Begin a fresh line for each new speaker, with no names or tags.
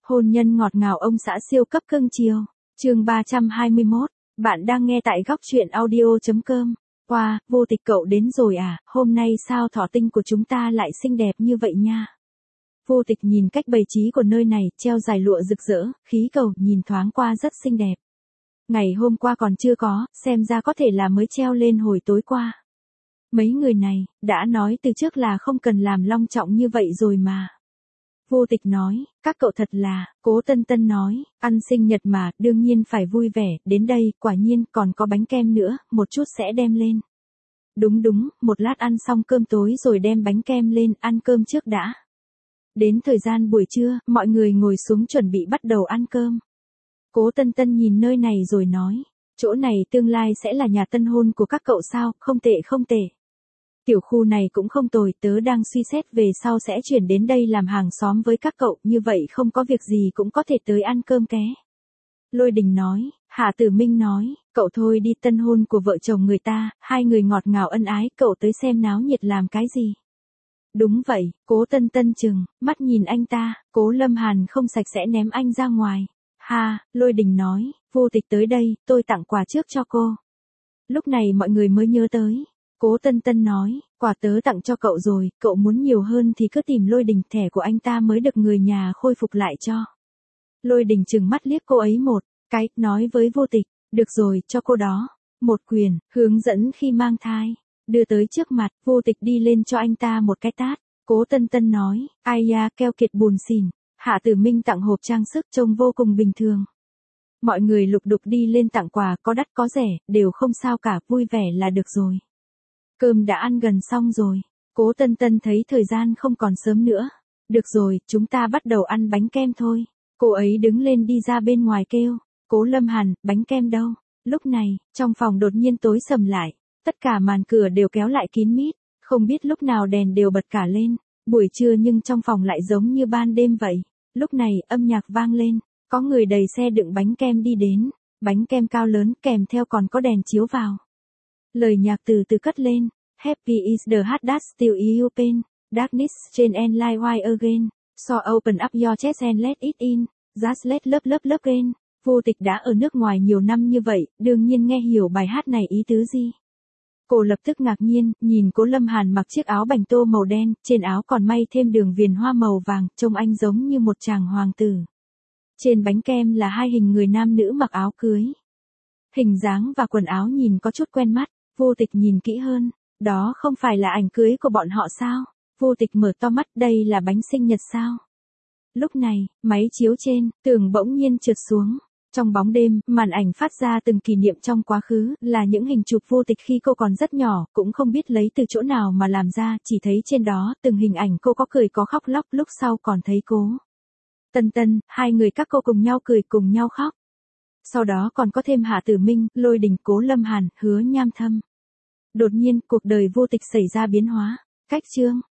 Hôn nhân ngọt ngào ông xã siêu cấp cưng chiều. Chương 321. Bạn đang nghe tại góc truyện audio.com. Wow, Vô Tịch cậu đến rồi à, hôm nay sao thỏ tinh của chúng ta lại xinh đẹp như vậy nha. Vô Tịch nhìn cách bày trí của nơi này, treo dài lụa rực rỡ, khí cầu nhìn thoáng qua rất xinh đẹp. Ngày hôm qua còn chưa có, xem ra có thể là mới treo lên hồi tối qua. Mấy người này, đã nói từ trước là không cần làm long trọng như vậy rồi mà. Vô Tịch nói, các cậu thật là, Cố Tân Tân nói, ăn sinh nhật mà, đương nhiên phải vui vẻ, đến đây, quả nhiên, còn có bánh kem nữa, một chút sẽ đem lên. Đúng, một lát ăn xong cơm tối rồi đem bánh kem lên, ăn cơm trước đã. Đến thời gian buổi trưa, mọi người ngồi xuống chuẩn bị bắt đầu ăn cơm. Cố Tân Tân nhìn nơi này rồi nói, chỗ này tương lai sẽ là nhà tân hôn của các cậu sao, không tệ. Tiểu khu này cũng không tồi, tớ đang suy xét về sau sẽ chuyển đến đây làm hàng xóm với các cậu, như vậy không có việc gì cũng có thể tới ăn cơm ké. Lôi Đình nói, Hạ Tử Minh nói, cậu thôi đi, tân hôn của vợ chồng người ta, hai người ngọt ngào ân ái, cậu tới xem náo nhiệt làm cái gì. Đúng vậy, Cố Tân Tân chừng mắt nhìn anh ta, Cố Lâm Hàn không sạch sẽ ném anh ra ngoài. Ha, Lôi Đình nói, Vô Tịch tới đây, tôi tặng quà trước cho cô. Lúc này mọi người mới nhớ tới. Cố Tân Tân nói, quà tớ tặng cho cậu rồi, cậu muốn nhiều hơn thì cứ tìm Lôi Đình, thẻ của anh ta mới được người nhà khôi phục lại cho. Lôi Đình trừng mắt liếc cô ấy một cái, nói với Vô Tịch, được rồi, cho cô đó. Một quyền, hướng dẫn khi mang thai, đưa tới trước mặt, Vô Tịch đi lên cho anh ta một cái tát. Cố Tân Tân nói, ai da, keo kiệt buồn xỉn. Hạ Tử Minh tặng hộp trang sức trông vô cùng bình thường. Mọi người lục đục đi lên tặng quà, có đắt có rẻ, đều không sao cả, vui vẻ là được rồi. Cơm đã ăn gần xong rồi. Cố Tân Tân thấy thời gian không còn sớm nữa. Được rồi, chúng ta bắt đầu ăn bánh kem thôi. Cô ấy đứng lên đi ra bên ngoài kêu. Cố Lâm Hàn, bánh kem đâu? Lúc này, trong phòng đột nhiên tối sầm lại. Tất cả màn cửa đều kéo lại kín mít. Không biết lúc nào đèn đều bật cả lên. Buổi trưa nhưng trong phòng lại giống như ban đêm vậy. Lúc này, âm nhạc vang lên. Có người đầy xe đựng bánh kem đi đến. Bánh kem cao lớn kèm theo còn có đèn chiếu vào. Lời nhạc từ từ cất lên. Happy is the heart that still you pain. Darkness change and light white again. So open up your chest and let it in. Just let love again. Vô Tịch đã ở nước ngoài nhiều năm như vậy, đương nhiên nghe hiểu bài hát này ý tứ gì. Cô lập tức ngạc nhiên, nhìn Cố Lâm Hàn mặc chiếc áo bành tô màu đen, trên áo còn may thêm đường viền hoa màu vàng, trông anh giống như một chàng hoàng tử. Trên bánh kem là hai hình người nam nữ mặc áo cưới. Hình dáng và quần áo nhìn có chút quen mắt, Vô Tịch nhìn kỹ hơn. Đó không phải là ảnh cưới của bọn họ sao? Vô Tịch mở to mắt, đây là bánh sinh nhật sao? Lúc này, máy chiếu trên, tường bỗng nhiên trượt xuống. Trong bóng đêm, màn ảnh phát ra từng kỷ niệm trong quá khứ, là những hình chụp Vô Tịch khi cô còn rất nhỏ, cũng không biết lấy từ chỗ nào mà làm ra, chỉ thấy trên đó, từng hình ảnh cô có cười có khóc lóc, lúc sau còn thấy Cố Tân Tân, hai người các cô cùng nhau cười cùng nhau khóc. Sau đó còn có thêm Hạ Tử Minh, Lôi Đình, Cố Lâm Hàn, Hứa Nham Thâm. Đột nhiên, cuộc đời Vô Tịch xảy ra biến hóa. Cách chương